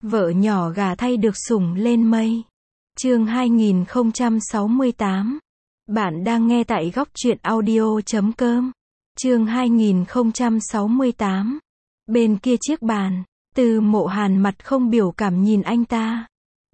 Vợ nhỏ gà thay được sủng lên mây. Chương 2068. Bạn đang nghe tại góc truyện audio.com. Chương 2068. Bên kia chiếc bàn, Từ Mộ Hàn mặt không biểu cảm nhìn anh ta.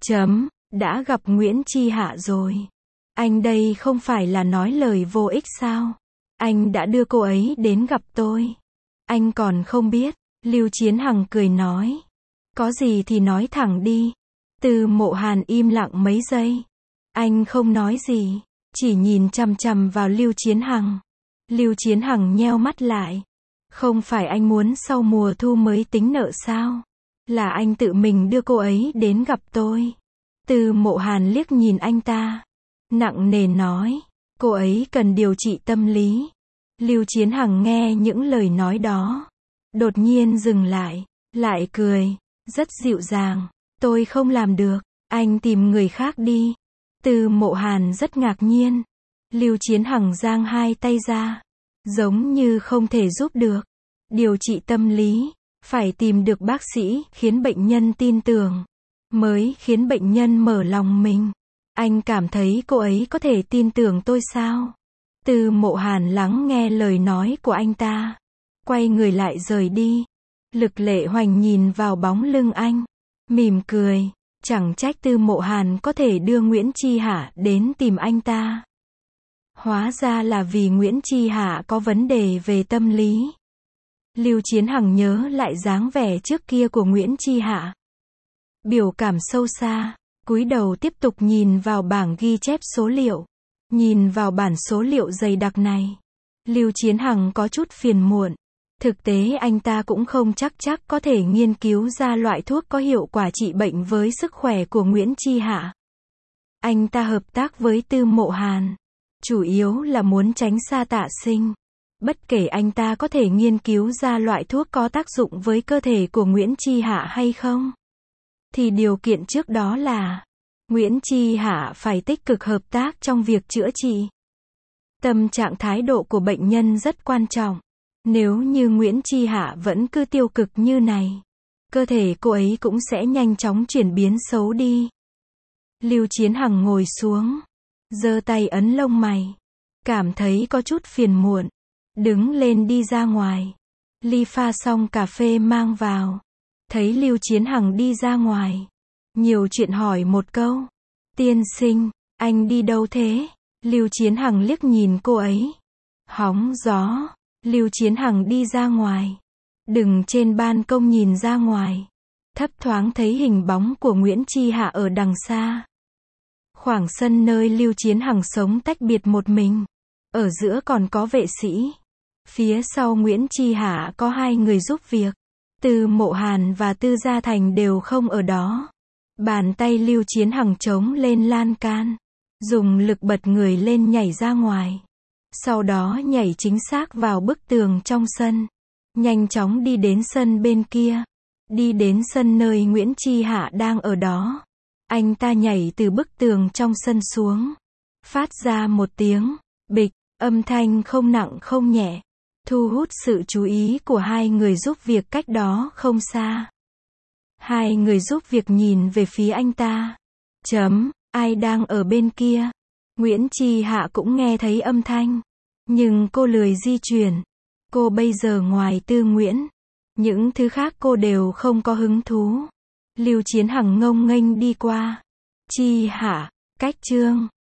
Đã gặp Nguyễn Chi Hạ rồi. Anh đây không phải là nói lời vô ích sao? Anh đã đưa cô ấy đến gặp tôi. Anh còn không biết. Lưu Chiến Hằng cười nói. Có gì thì nói thẳng đi. Từ Mộ Hàn im lặng mấy giây. Anh không nói gì, chỉ nhìn chằm chằm vào Lưu Chiến Hằng. Lưu Chiến Hằng nheo mắt lại. Không phải anh muốn sau mùa thu mới tính nợ sao? Là anh tự mình đưa cô ấy đến gặp tôi. Từ Mộ Hàn liếc nhìn anh ta, nặng nề nói, cô ấy cần điều trị tâm lý. Lưu Chiến Hằng nghe những lời nói đó, đột nhiên dừng lại cười, rất dịu dàng, tôi không làm được, anh tìm người khác đi. Từ Mộ Hàn rất ngạc nhiên. Lưu Chiến Hằng giang hai tay ra, giống như không thể giúp được. Điều trị tâm lý, phải tìm được bác sĩ khiến bệnh nhân tin tưởng, mới khiến bệnh nhân mở lòng mình. Anh cảm thấy cô ấy có thể tin tưởng tôi sao? Từ Mộ Hàn lắng nghe lời nói của anh ta, quay người lại rời đi. Lực Lệ Hoành nhìn vào bóng lưng anh, mỉm cười, chẳng trách Từ Mộ Hàn có thể đưa Nguyễn Chi Hạ đến tìm anh ta. Hóa ra là vì Nguyễn Chi Hạ có vấn đề về tâm lý. Lưu Chiến Hằng nhớ lại dáng vẻ trước kia của Nguyễn Chi Hạ, biểu cảm sâu xa, cúi đầu tiếp tục nhìn vào bảng ghi chép số liệu. Nhìn vào bản số liệu dày đặc này, Lưu Chiến Hằng có chút phiền muộn. Thực tế anh ta cũng không chắc có thể nghiên cứu ra loại thuốc có hiệu quả trị bệnh với sức khỏe của Nguyễn Chi Hạ. Anh ta hợp tác với Từ Mộ Hàn, chủ yếu là muốn tránh xa Tạ Sinh. Bất kể anh ta có thể nghiên cứu ra loại thuốc có tác dụng với cơ thể của Nguyễn Chi Hạ hay không, thì điều kiện trước đó là Nguyễn Chi Hạ phải tích cực hợp tác trong việc chữa trị. Tâm trạng thái độ của bệnh nhân rất quan trọng. Nếu như Nguyễn Chi Hạ vẫn cứ tiêu cực như này, cơ thể cô ấy cũng sẽ nhanh chóng chuyển biến xấu đi. Lưu Chiến Hằng ngồi xuống, giơ tay ấn lông mày, cảm thấy có chút phiền muộn, đứng lên đi ra ngoài. Ly pha xong cà phê mang vào, thấy Lưu Chiến Hằng đi ra ngoài, nhiều chuyện hỏi một câu. Tiên sinh, anh đi đâu thế? Lưu Chiến Hằng liếc nhìn cô ấy. Hóng gió. Lưu Chiến Hằng đi ra ngoài, đứng trên ban công nhìn ra ngoài, thấp thoáng thấy hình bóng của Nguyễn Chi Hạ ở đằng xa. Khoảng sân nơi Lưu Chiến Hằng sống tách biệt một mình, ở giữa còn có vệ sĩ. Phía sau Nguyễn Chi Hạ có hai người giúp việc, Từ Mộ Hàn và Tư Gia Thành đều không ở đó. Bàn tay Lưu Chiến Hằng chống lên lan can, dùng lực bật người lên nhảy ra ngoài. Sau đó nhảy chính xác vào bức tường trong sân, nhanh chóng đi đến sân bên kia, đi đến sân nơi Nguyễn Chi Hạ đang ở đó. Anh ta nhảy từ bức tường trong sân xuống, phát ra một tiếng bịch, âm thanh không nặng không nhẹ, thu hút sự chú ý của hai người giúp việc cách đó không xa. Hai người giúp việc nhìn về phía anh ta. Ai đang ở bên kia? Nguyễn Chi Hạ cũng nghe thấy âm thanh, nhưng cô lười di chuyển. Cô bây giờ ngoài Tư Nguyễn, những thứ khác cô đều không có hứng thú. Lưu Chiến Hằng ngông nghênh đi qua. Chi Hạ, cách chương